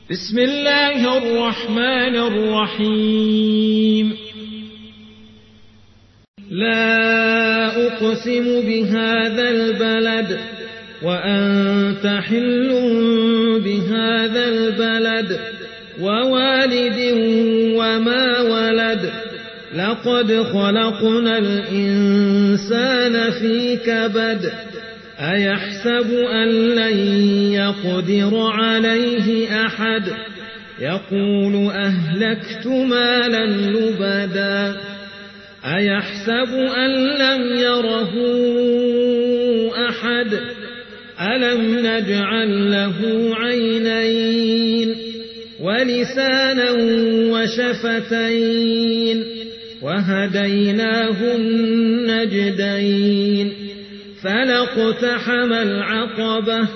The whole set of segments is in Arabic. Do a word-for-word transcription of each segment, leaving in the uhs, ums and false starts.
بسم الله الرحمن الرحيم. لا أقسم بهذا البلد وأنت حل بهذا البلد ووالد وما ولد لقد خلقنا الإنسان في كبد أيحسب أن لن يقدر عليه أحد يقول أهلكت مالا لبدا أيحسب أن لم يره أحد ألم نجعل له عينين ولسانا وشفتين وهديناه النجدين فلاقتحم العقبة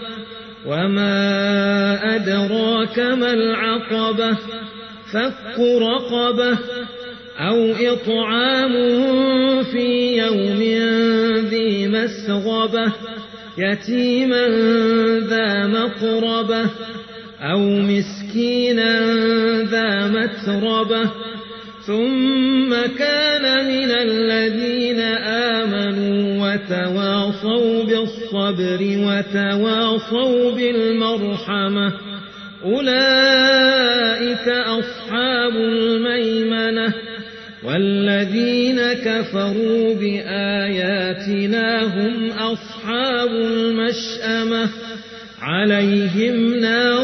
وما أدراك ما العقبة فك رقبة أو إطعام في يوم ذي مسغبة يتيما ذا مقربة أو مسكينا ذا متربة ثم كان من الذين آمنوا وتواصوا بالصبر وتواصوا بالمرحمة أولئك أصحاب الميمنة والذين كفروا بآياتنا هم أصحاب المشأمة عليهم نار